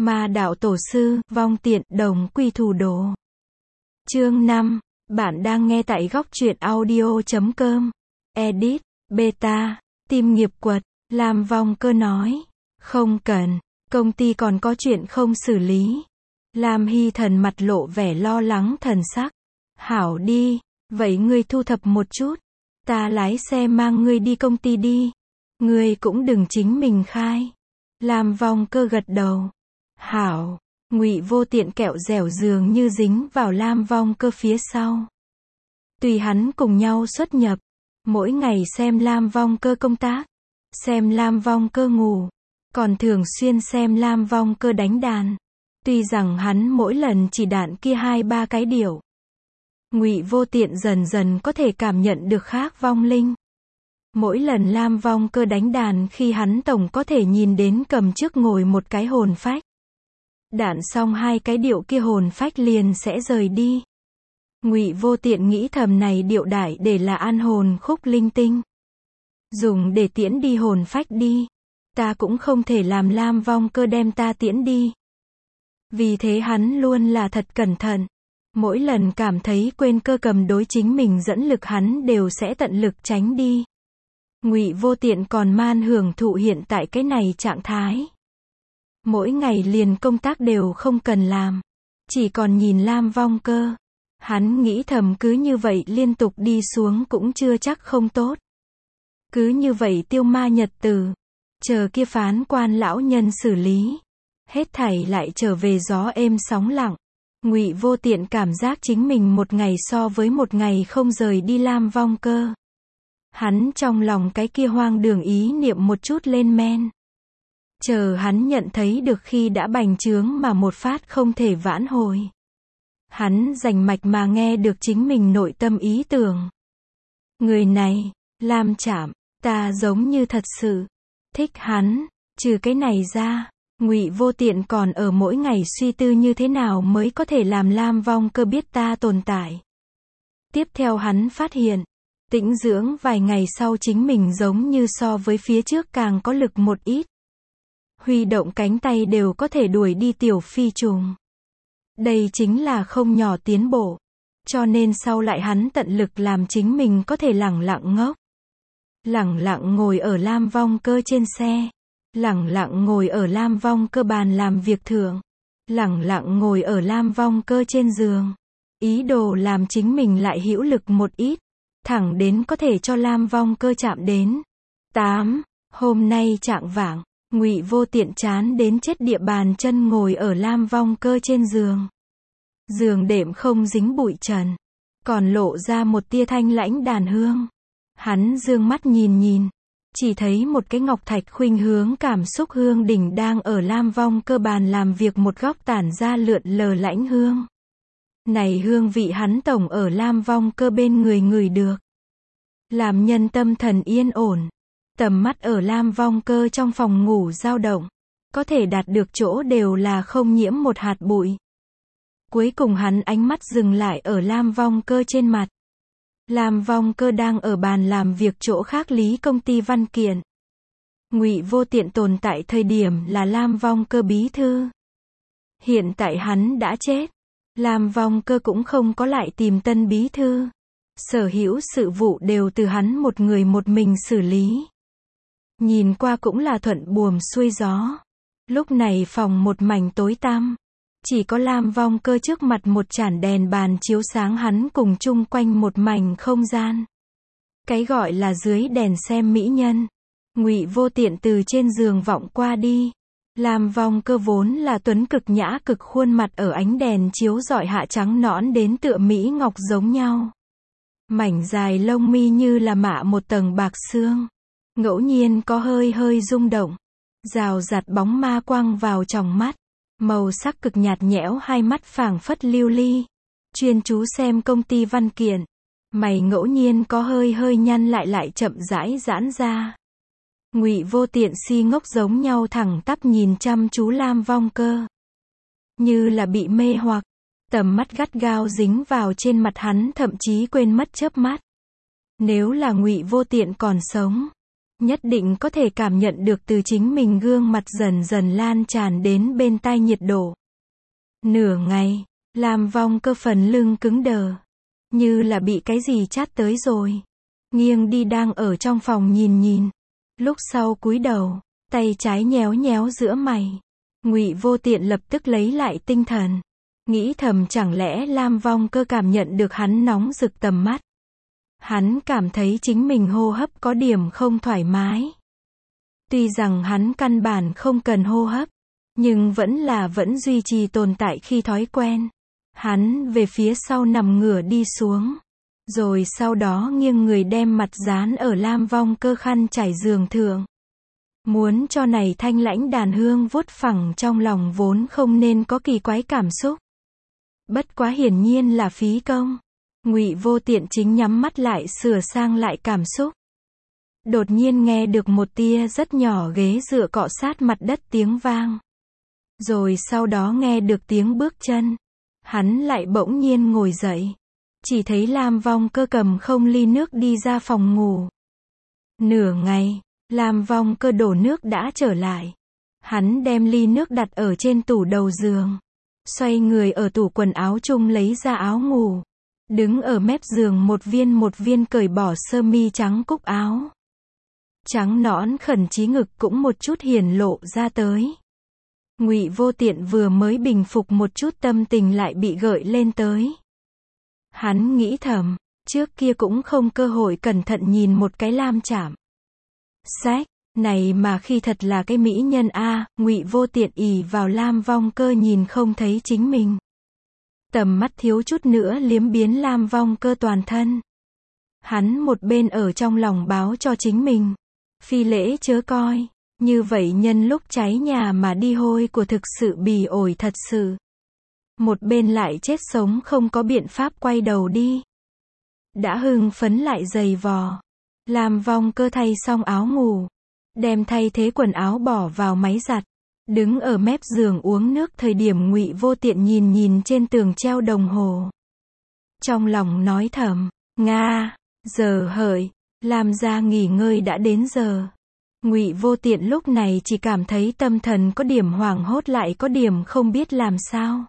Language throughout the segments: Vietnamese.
Ma đạo tổ sư, vong tiện, đồng quy thủ đồ. Chương 5. Bạn đang nghe tại góc truyện audio.com. Edit, beta, tìm nghiệp quật. Lam Vong Cơ nói. Không cần, công ty còn có chuyện không xử lý. Lam Hy Thần mặt lộ vẻ lo lắng thần sắc. Hảo đi, vậy ngươi thu thập một chút. Ta lái xe mang ngươi đi công ty đi. Ngươi cũng đừng chính mình khai. Lam Vong Cơ gật đầu. Hảo. Ngụy Vô Tiện kẹo dẻo dường như dính vào Lam Vong Cơ phía sau. Tùy hắn cùng nhau xuất nhập, mỗi ngày xem Lam Vong Cơ công tác, xem Lam Vong Cơ ngủ, còn thường xuyên xem Lam Vong Cơ đánh đàn. Tuy rằng hắn mỗi lần chỉ đạn kia 2-3 cái điệu. Ngụy Vô Tiện dần dần có thể cảm nhận được khác vong linh. Mỗi lần Lam Vong Cơ đánh đàn khi hắn tổng có thể nhìn đến cầm trước ngồi một cái hồn phách. Đạn xong 2 cái điệu kia hồn phách liền sẽ rời đi. Ngụy Vô Tiện nghĩ thầm này điệu đại để là an hồn khúc linh tinh. Dùng để tiễn đi hồn phách đi. Ta cũng không thể làm Lam Vong Cơ đem ta tiễn đi. Vì thế hắn luôn là thật cẩn thận. Mỗi lần cảm thấy quên cơ cầm đối chính mình dẫn lực hắn đều sẽ tận lực tránh đi. Ngụy Vô Tiện còn man hưởng thụ hiện tại cái này trạng thái. Mỗi ngày liền công tác đều không cần làm. Chỉ còn nhìn Lam Vong Cơ. Hắn nghĩ thầm cứ như vậy liên tục đi xuống cũng chưa chắc không tốt. Cứ như vậy tiêu ma nhật tử. Chờ kia phán quan lão nhân xử lý. Hết thảy lại trở về gió êm sóng lặng. Ngụy Vô Tiện cảm giác chính mình một ngày so với một ngày không rời đi Lam Vong Cơ. Hắn trong lòng cái kia hoang đường ý niệm một chút lên men. Chờ hắn nhận thấy được khi đã bành trướng mà một phát không thể vãn hồi. Hắn rành mạch mà nghe được chính mình nội tâm ý tưởng. Người này, Lam Trạm, ta giống như thật sự thích hắn. Trừ cái này ra, Ngụy Vô Tiện còn ở mỗi ngày suy tư như thế nào mới có thể làm Lam Vong Cơ biết ta tồn tại. Tiếp theo hắn phát hiện, tĩnh dưỡng vài ngày sau chính mình giống như so với phía trước càng có lực một ít. Huy động cánh tay đều có thể đuổi đi tiểu phi trùng. Đây chính là không nhỏ tiến bộ. Cho nên sau lại hắn tận lực làm chính mình có thể lẳng lặng ngốc. Lẳng lặng ngồi ở Lam Vong Cơ trên xe. Lẳng lặng ngồi ở Lam Vong Cơ bàn làm việc thượng. Lẳng lặng ngồi ở Lam Vong Cơ trên giường. Ý đồ làm chính mình lại hữu lực một ít. Thẳng đến có thể cho Lam Vong Cơ chạm đến. 8. Hôm nay chạng vạng. Ngụy Vô Tiện chán đến chết địa bàn chân ngồi ở Lam Vong Cơ trên giường. Giường đệm không dính bụi trần. Còn lộ ra một tia thanh lãnh đàn hương. Hắn dương mắt nhìn nhìn. Chỉ thấy một cái ngọc thạch khuynh hướng cảm xúc hương đỉnh đang ở Lam Vong Cơ bàn làm việc một góc tản ra lượn lờ lãnh hương. Này hương vị hắn tổng ở Lam Vong Cơ bên người ngửi được. Làm nhân tâm thần yên ổn. Tầm mắt ở Lam Vong Cơ trong phòng ngủ dao động. Có thể đạt được chỗ đều là không nhiễm một hạt bụi. Cuối cùng hắn ánh mắt dừng lại ở Lam Vong Cơ trên mặt. Lam Vong Cơ đang ở bàn làm việc chỗ khác lý công ty văn kiện. Ngụy Vô Tiện tồn tại thời điểm là Lam Vong Cơ bí thư. Hiện tại hắn đã chết. Lam Vong Cơ cũng không có lại tìm tân bí thư. Sở hữu sự vụ đều từ hắn một người một mình xử lý. Nhìn qua cũng là thuận buồm xuôi gió. Lúc này phòng một mảnh tối tăm. Chỉ có Lam Vong Cơ trước mặt một chản đèn bàn chiếu sáng hắn cùng chung quanh một mảnh không gian. Cái gọi là dưới đèn xem mỹ nhân. Ngụy Vô Tiện từ trên giường vọng qua đi. Lam Vong Cơ vốn là tuấn cực nhã cực khuôn mặt ở ánh đèn chiếu rọi hạ trắng nõn đến tựa mỹ ngọc giống nhau. Mảnh dài lông mi như là mạ một tầng bạc xương. Ngẫu nhiên có hơi hơi rung động. Rào rạt bóng ma quang vào tròng mắt. Màu sắc cực nhạt nhẽo hai mắt phảng phất lưu ly. Chuyên chú xem công ty văn kiện. Mày ngẫu nhiên có hơi hơi nhăn lại chậm rãi giãn ra. Ngụy Vô Tiện si ngốc giống nhau thẳng tắp nhìn chăm chú Lam Vong Cơ. Như là bị mê hoặc. Tầm mắt gắt gao dính vào trên mặt hắn thậm chí quên mất chớp mắt. Nếu là Ngụy Vô Tiện còn sống. nhất định có thể cảm nhận được từ chính mình gương mặt dần dần lan tràn đến bên tai nhiệt độ. Nửa ngày, Lam Vong Cơ phần lưng cứng đờ, như là bị cái gì chát tới rồi. Nghiêng đi đang ở trong phòng nhìn, lúc sau cúi đầu, tay trái nhéo nhéo giữa mày. Ngụy Vô Tiện lập tức lấy lại tinh thần, nghĩ thầm chẳng lẽ Lam Vong Cơ cảm nhận được hắn nóng rực tầm mắt. Hắn cảm thấy chính mình hô hấp có điểm không thoải mái. Tuy rằng hắn căn bản không cần hô hấp, nhưng vẫn duy trì tồn tại khi thói quen. Hắn về phía sau nằm ngửa đi xuống, rồi sau đó nghiêng người đem mặt dán ở Lam Vong Cơ khăn trải giường thượng. Muốn cho này thanh lãnh đàn hương vuốt phẳng trong lòng vốn không nên có kỳ quái cảm xúc. Bất quá hiển nhiên là phí công. Ngụy Vô Tiện chính nhắm mắt lại sửa sang lại cảm xúc. Đột nhiên nghe được một tia rất nhỏ ghế dựa cọ sát mặt đất tiếng vang. Rồi sau đó nghe được tiếng bước chân. Hắn lại bỗng nhiên ngồi dậy. Chỉ thấy Lam Vong Cơ cầm không ly nước đi ra phòng ngủ. Nửa ngày, Lam Vong Cơ đổ nước đã trở lại. Hắn đem ly nước đặt ở trên tủ đầu giường. Xoay người ở tủ quần áo chung lấy ra áo ngủ. Đứng ở mép giường một viên cởi bỏ sơ mi trắng cúc áo. Trắng nõn khẩn trí ngực cũng một chút hiển lộ ra tới. Ngụy Vô Tiện vừa mới bình phục một chút tâm tình lại bị gợi lên tới. Hắn nghĩ thầm, trước kia cũng không cơ hội cẩn thận nhìn một cái Lam Trảm. Sách, này mà khi thật là cái mỹ nhân a. Ngụy Vô Tiện ỷ vào Lam Vong Cơ nhìn không thấy chính mình. Tầm mắt thiếu chút nữa liếm biến Lam Vong Cơ toàn thân. Hắn một bên ở trong lòng báo cho chính mình. Phi lễ chớ coi, như vậy nhân lúc cháy nhà mà đi hôi của thực sự bỉ ổi thật sự. Một bên lại chết sống không có biện pháp quay đầu đi. Đã hưng phấn lại giày vò. Lam Vong Cơ thay xong áo ngủ. Đem thay thế quần áo bỏ vào máy giặt. Đứng ở mép giường uống nước thời điểm Ngụy Vô Tiện nhìn trên tường treo đồng hồ. Trong lòng nói thầm, Nga, giờ hợi, Lam gia nghỉ ngơi đã đến giờ. Ngụy Vô Tiện lúc này chỉ cảm thấy tâm thần có điểm hoảng hốt lại có điểm không biết làm sao.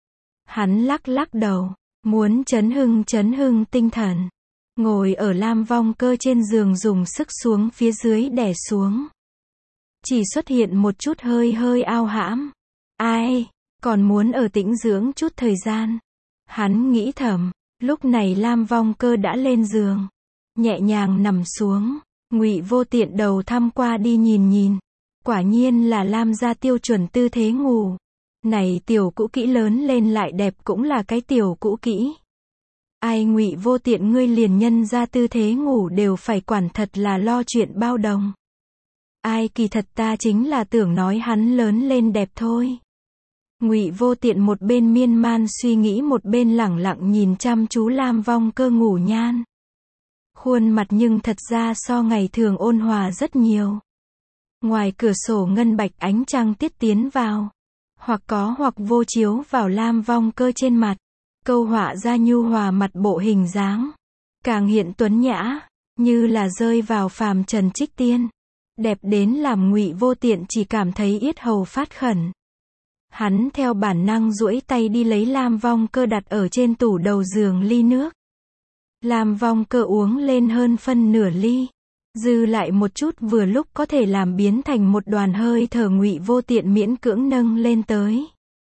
Hắn lắc đầu, muốn chấn hưng tinh thần. Ngồi ở Lam Vong Cơ trên giường dùng sức xuống phía dưới đè xuống. Chỉ xuất hiện một chút hơi ao hãm. Ai, còn muốn ở tĩnh dưỡng chút thời gian. Hắn nghĩ thầm, lúc này Lam Vong Cơ đã lên giường. Nhẹ nhàng nằm xuống, Ngụy Vô Tiện đầu thăm qua đi nhìn. Quả nhiên là Lam gia tiêu chuẩn tư thế ngủ. Này tiểu cũ kỹ lớn lên lại đẹp cũng là cái tiểu cũ kỹ. Ai Ngụy Vô Tiện ngươi liền nhân ra tư thế ngủ đều phải quản thật là lo chuyện bao đồng. Ai kỳ thật ta chính là tưởng nói hắn lớn lên đẹp thôi. Ngụy Vô Tiện một bên miên man suy nghĩ một bên lẳng lặng nhìn chăm chú Lam Vong Cơ ngủ nhan. Khuôn mặt nhưng thật ra so ngày thường ôn hòa rất nhiều. Ngoài cửa sổ ngân bạch ánh trăng tiết tiến vào. Hoặc có hoặc vô chiếu vào Lam Vong Cơ trên mặt. Câu họa ra nhu hòa mặt bộ hình dáng. Càng hiện tuấn nhã, như là rơi vào phàm trần trích tiên. Đẹp đến làm Ngụy Vô Tiện chỉ cảm thấy yết hầu phát khẩn. Hắn theo bản năng duỗi tay đi lấy Lam Vong Cơ đặt ở trên tủ đầu giường ly nước. Lam Vong Cơ uống lên hơn phân nửa ly. Dư lại một chút vừa lúc có thể làm biến thành một đoàn hơi thở Ngụy Vô Tiện miễn cưỡng nâng lên tới.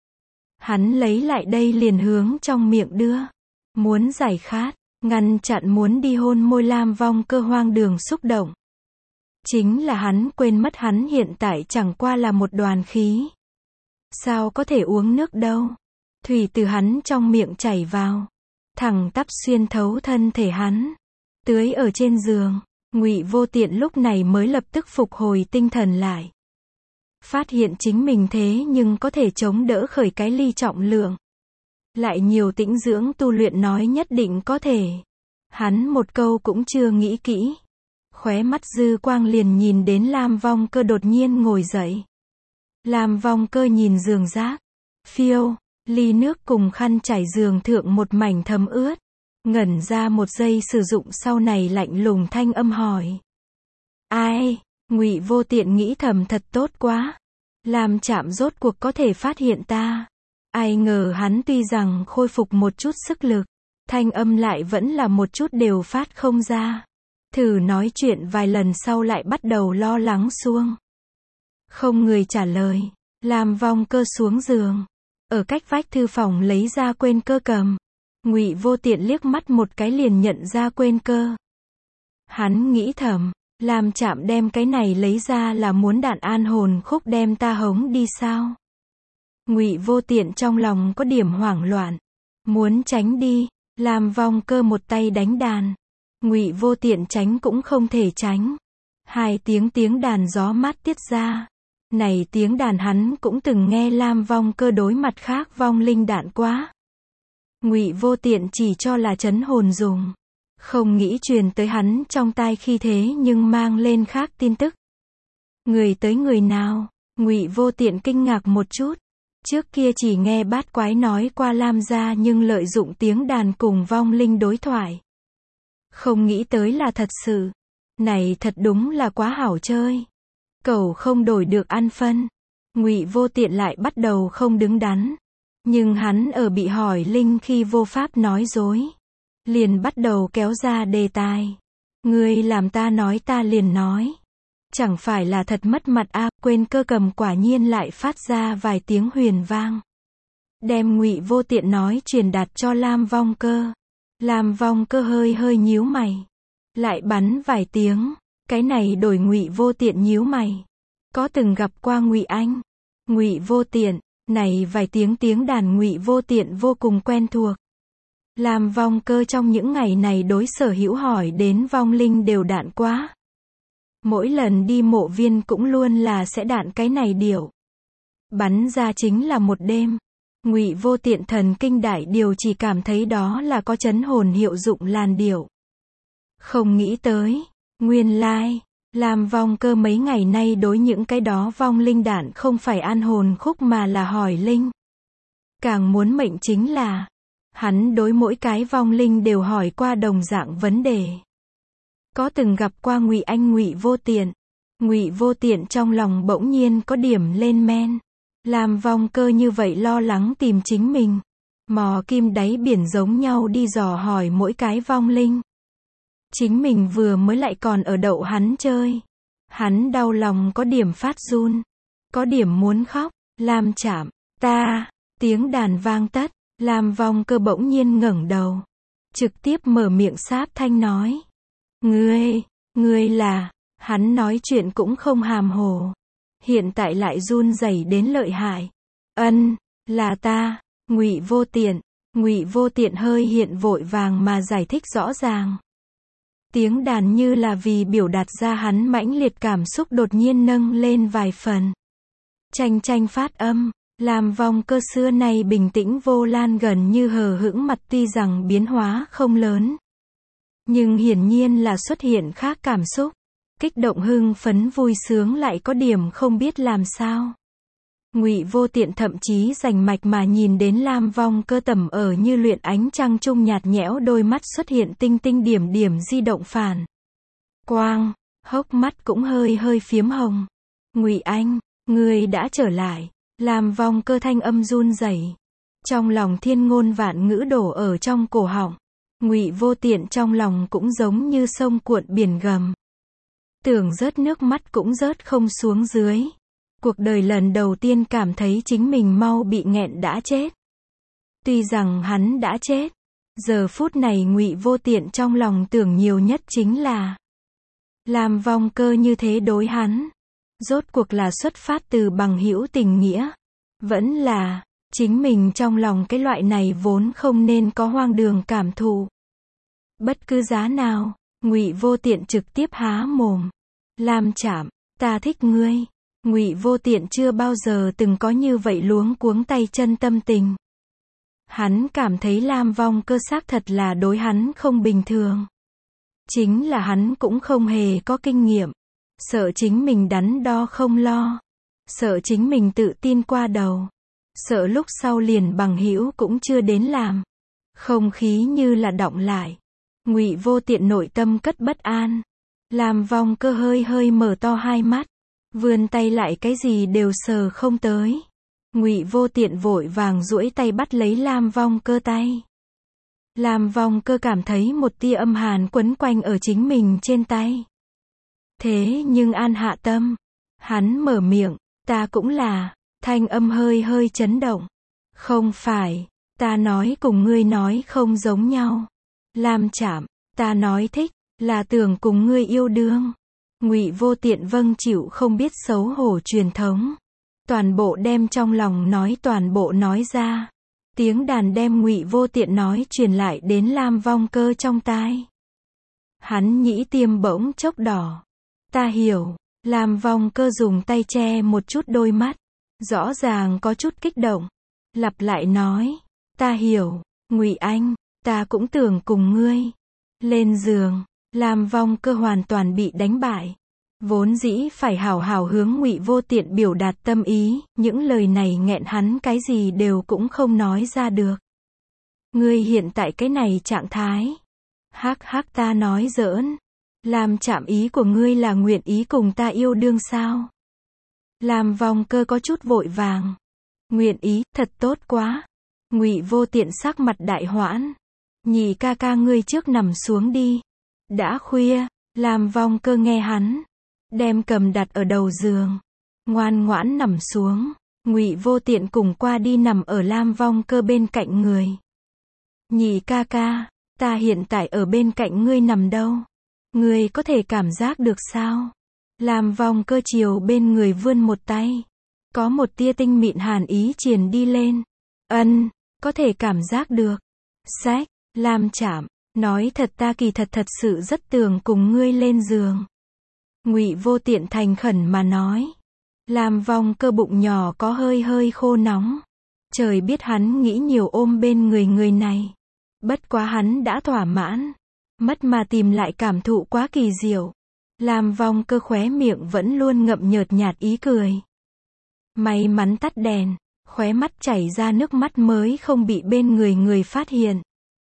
Hắn lấy lại đây liền hướng trong miệng đưa. Muốn giải khát, ngăn chặn muốn đi hôn môi Lam Vong Cơ hoang đường xúc động. Chính là hắn quên mất hắn hiện tại chẳng qua là một đoàn khí. Sao có thể uống nước đâu. Thủy từ hắn trong miệng chảy vào. Thẳng tắp xuyên thấu thân thể hắn. Tưới ở trên giường. Ngụy Vô Tiện lúc này mới lập tức phục hồi tinh thần lại. Phát hiện chính mình thế nhưng có thể chống đỡ khởi cái ly trọng lượng. Lại nhiều tĩnh dưỡng tu luyện nói nhất định có thể. Hắn một câu cũng chưa nghĩ kỹ. Khóe mắt dư quang liền nhìn đến Lam Vong Cơ đột nhiên ngồi dậy. Lam Vong Cơ nhìn giường rác. Phiêu, ly nước cùng khăn trải giường thượng một mảnh thấm ướt. Ngẩn ra một giây sử dụng sau này lạnh lùng thanh âm hỏi. Ai, Ngụy Vô Tiện nghĩ thầm thật tốt quá. Lam Trạm rốt cuộc có thể phát hiện ta. Ai ngờ hắn tuy rằng khôi phục một chút sức lực, thanh âm lại vẫn là một chút đều phát không ra. Thử nói chuyện vài lần sau lại bắt đầu lo lắng xuông. Không người trả lời. Lam Vong Cơ xuống giường. Ở cách vách thư phòng lấy ra quên cơ cầm. Ngụy Vô Tiện liếc mắt một cái liền nhận ra quên cơ. Hắn nghĩ thầm, Lam Trạm đem cái này lấy ra là muốn đạn an hồn khúc đem ta hống đi sao? Ngụy Vô Tiện trong lòng có điểm hoảng loạn, muốn tránh đi. Lam Vong Cơ một tay đánh đàn, Ngụy Vô Tiện tránh cũng không thể tránh. Hai tiếng đàn gió mát tiết ra. Này tiếng đàn hắn cũng từng nghe Lam Vong Cơ đối mặt khác vong linh đạn quá. Ngụy Vô Tiện chỉ cho là trấn hồn dùng, không nghĩ truyền tới hắn trong tai khi thế nhưng mang lên khác tin tức. Người tới người nào? Ngụy Vô Tiện kinh ngạc một chút. Trước kia chỉ nghe bát quái nói qua Lam gia nhưng lợi dụng tiếng đàn cùng vong linh đối thoại. Không nghĩ tới là thật sự. Này thật đúng là quá hảo chơi. Cẩu không đổi được ăn phân. Ngụy Vô Tiện lại bắt đầu không đứng đắn. Nhưng hắn ở bị hỏi linh khi vô pháp nói dối. Liền bắt đầu kéo ra đề tài. Ngươi làm ta nói ta liền nói. Chẳng phải là thật mất mặt a, quên cơ cầm quả nhiên lại phát ra vài tiếng huyền vang. Đem Ngụy Vô Tiện nói truyền đạt cho Lam Vong Cơ. Lam Vong Cơ hơi nhíu mày. Lại bắn vài tiếng. Cái này đổi Ngụy Vô Tiện nhíu mày. Có từng gặp qua Ngụy Anh? Ngụy Vô Tiện, này vài tiếng đàn Ngụy Vô Tiện vô cùng quen thuộc. Lam Vong Cơ trong những ngày này đối sở hữu hỏi đến vong linh đều đạn quá. Mỗi lần đi mộ viên cũng luôn là sẽ đạn cái này điệu. Bắn ra chính là một đêm. Ngụy Vô Tiện thần kinh đại điều chỉ cảm thấy đó là có trấn hồn hiệu dụng làn điệu. Không nghĩ tới, nguyên lai, Lam Vong Cơ mấy ngày nay đối những cái đó vong linh đạn không phải an hồn khúc mà là hỏi linh. Càng muốn mệnh chính là, hắn đối mỗi cái vong linh đều hỏi qua đồng dạng vấn đề. Có từng gặp qua Ngụy Anh Ngụy Vô Tiện. Ngụy Vô Tiện trong lòng bỗng nhiên có điểm lên men. Lam Vong Cơ như vậy lo lắng tìm chính mình. Mò kim đáy biển giống nhau đi dò hỏi mỗi cái vong linh. Chính mình vừa mới lại còn ở đậu hắn chơi. Hắn đau lòng có điểm phát run. Có điểm muốn khóc. Lam Trạm, ta, tiếng đàn vang tất. Lam Vong Cơ bỗng nhiên ngẩng đầu. Trực tiếp mở miệng sáp thanh nói. Ngươi là, hắn nói chuyện cũng không hàm hồ. Hiện tại lại run rẩy đến lợi hại. Là ta, Ngụy Vô Tiện. Ngụy Vô Tiện hơi hiện vội vàng mà giải thích rõ ràng. Tiếng đàn như là vì biểu đạt ra hắn mãnh liệt cảm xúc đột nhiên nâng lên vài phần. Chanh phát âm. Lam Vong Cơ xưa nay bình tĩnh vô lan gần như hờ hững mặt tuy rằng biến hóa không lớn. Nhưng hiển nhiên là xuất hiện khác cảm xúc. Kích động hưng phấn vui sướng lại có điểm không biết làm sao. Ngụy Vô Tiện thậm chí rành mạch mà nhìn đến Lam Vong Cơ tẩm ở như luyện ánh trăng trung nhạt nhẽo đôi mắt xuất hiện tinh điểm di động phản quang, hốc mắt cũng hơi phiếm hồng. Ngụy Anh, ngươi đã trở lại. Lam Vong Cơ thanh âm run rẩy. Trong lòng thiên ngôn vạn ngữ đổ ở trong cổ họng. Ngụy Vô Tiện trong lòng cũng giống như sông cuộn biển gầm. Tưởng rớt nước mắt cũng rớt không xuống dưới. Cuộc đời lần đầu tiên cảm thấy chính mình mau bị nghẹn đã chết. Tuy rằng hắn đã chết, giờ phút này Ngụy Vô Tiện trong lòng tưởng nhiều nhất chính là Lam Vong Cơ như thế đối hắn. Rốt cuộc là xuất phát từ bằng hữu tình nghĩa. Vẫn là, chính mình trong lòng cái loại này vốn không nên có hoang đường cảm thụ. Bất cứ giá nào, Ngụy Vô Tiện trực tiếp há mồm. Lam Trạm, ta thích ngươi. Ngụy Vô Tiện chưa bao giờ từng có như vậy luống cuống tay chân tâm tình. Hắn cảm thấy Lam Vong Cơ xác thật là đối hắn không bình thường. Chính là hắn cũng không hề có kinh nghiệm. Sợ chính mình đắn đo không lo. Sợ chính mình tự tin qua đầu. Sợ lúc sau liền bằng hữu cũng chưa đến làm. Không khí như là đọng lại. Ngụy Vô Tiện nội tâm cất bất an. Lam Vong Cơ hơi hơi mở to hai mắt, vươn tay lại cái gì đều sờ không tới. Ngụy Vô Tiện vội vàng duỗi tay bắt lấy Lam Vong Cơ tay. Lam Vong Cơ cảm thấy một tia âm hàn quấn quanh ở chính mình trên tay. Thế nhưng an hạ tâm, hắn mở miệng, ta cũng là, thanh âm hơi hơi chấn động. Không phải, ta nói cùng ngươi nói không giống nhau. Lam Trạm, ta nói thích, là tưởng cùng ngươi yêu đương. Ngụy Vô Tiện vâng chịu không biết xấu hổ truyền thống. Toàn bộ đem trong lòng nói toàn bộ nói ra. Tiếng đàn đem Ngụy Vô Tiện nói truyền lại đến Lam Vong Cơ trong tai. Hắn nhĩ tiêm bỗng chốc đỏ. Ta hiểu, Lam Vong Cơ dùng tay che một chút đôi mắt. Rõ ràng có chút kích động. Lặp lại nói, ta hiểu, Ngụy Anh, ta cũng tưởng cùng ngươi. Lên giường, Lam Vong Cơ hoàn toàn bị đánh bại. Vốn dĩ phải hảo hảo hướng Ngụy Vô Tiện biểu đạt tâm ý, những lời này nghẹn hắn cái gì đều cũng không nói ra được. Ngươi hiện tại cái này trạng thái. Hắc hắc, ta nói giỡn. Lam Trạm, ý của ngươi là nguyện ý cùng ta yêu đương sao? Lam Vong Cơ có chút vội vàng. Nguyện ý, thật tốt quá. Ngụy Vô Tiện sắc mặt đại hoãn. Nhị ca ca, ngươi trước nằm xuống đi. Đã khuya. Lam Vong Cơ nghe hắn, đem cầm đặt ở đầu giường, ngoan ngoãn nằm xuống. Ngụy Vô Tiện cùng qua đi nằm ở Lam Vong Cơ bên cạnh người. Nhị ca ca, ta hiện tại ở bên cạnh ngươi nằm đâu? Ngươi có thể cảm giác được sao? Lam Vong Cơ chiều bên người vươn một tay. Có một tia tinh mịn hàn ý truyền đi lên. Ân, có thể cảm giác được. Sách, Lam Trạm, nói thật ta kỳ thật sự rất tưởng cùng ngươi lên giường. Ngụy Vô Tiện thành khẩn mà nói. Lam Vong Cơ bụng nhỏ có hơi hơi khô nóng. Trời biết hắn nghĩ nhiều ôm bên người người này. Bất quá hắn đã thỏa mãn. Mất mà tìm lại cảm thụ quá kỳ diệu. Lam Vong Cơ khóe miệng vẫn luôn ngậm nhợt nhạt ý cười. May mắn tắt đèn, khóe mắt chảy ra nước mắt mới không bị bên người phát hiện.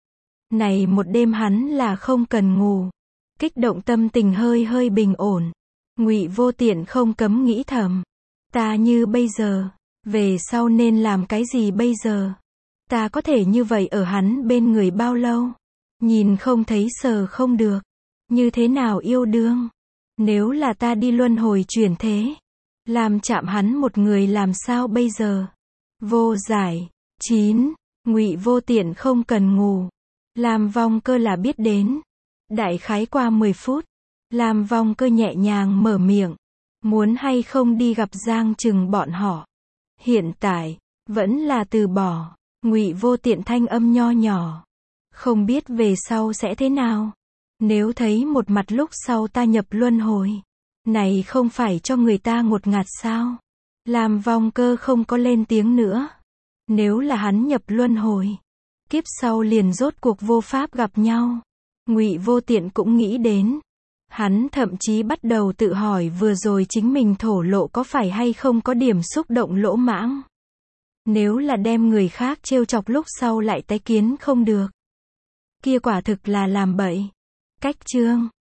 Này một đêm hắn là không cần ngủ. Kích động tâm tình hơi hơi bình ổn. Ngụy Vô Tiện không cấm nghĩ thầm. Ta như bây giờ, về sau nên làm cái gì bây giờ? Ta có thể như vậy ở hắn bên người bao lâu? Nhìn không thấy sờ không được. Như thế nào yêu đương? Nếu là ta đi luân hồi chuyển thế, làm chạm hắn một người làm sao bây giờ? Vô giải. 9. Ngụy Vô Tiện không cần ngủ. Lam Vong Cơ là biết đến. Đại khái qua 10 phút, Lam Vong Cơ nhẹ nhàng mở miệng. Muốn hay không đi gặp Giang Trừng bọn họ? Hiện tại, vẫn là từ bỏ. Ngụy Vô Tiện thanh âm nho nhỏ. Không biết về sau sẽ thế nào? Nếu thấy một mặt lúc sau ta nhập luân hồi, này không phải cho người ta ngột ngạt sao? Lam Vong Cơ không có lên tiếng nữa. Nếu là hắn nhập luân hồi, kiếp sau liền rốt cuộc vô pháp gặp nhau. Ngụy Vô Tiện cũng nghĩ đến. Hắn thậm chí bắt đầu tự hỏi vừa rồi chính mình thổ lộ có phải hay không có điểm xúc động lỗ mãng. Nếu là đem người khác trêu chọc lúc sau lại tái kiến không được, kia quả thực là làm bậy. Cách chương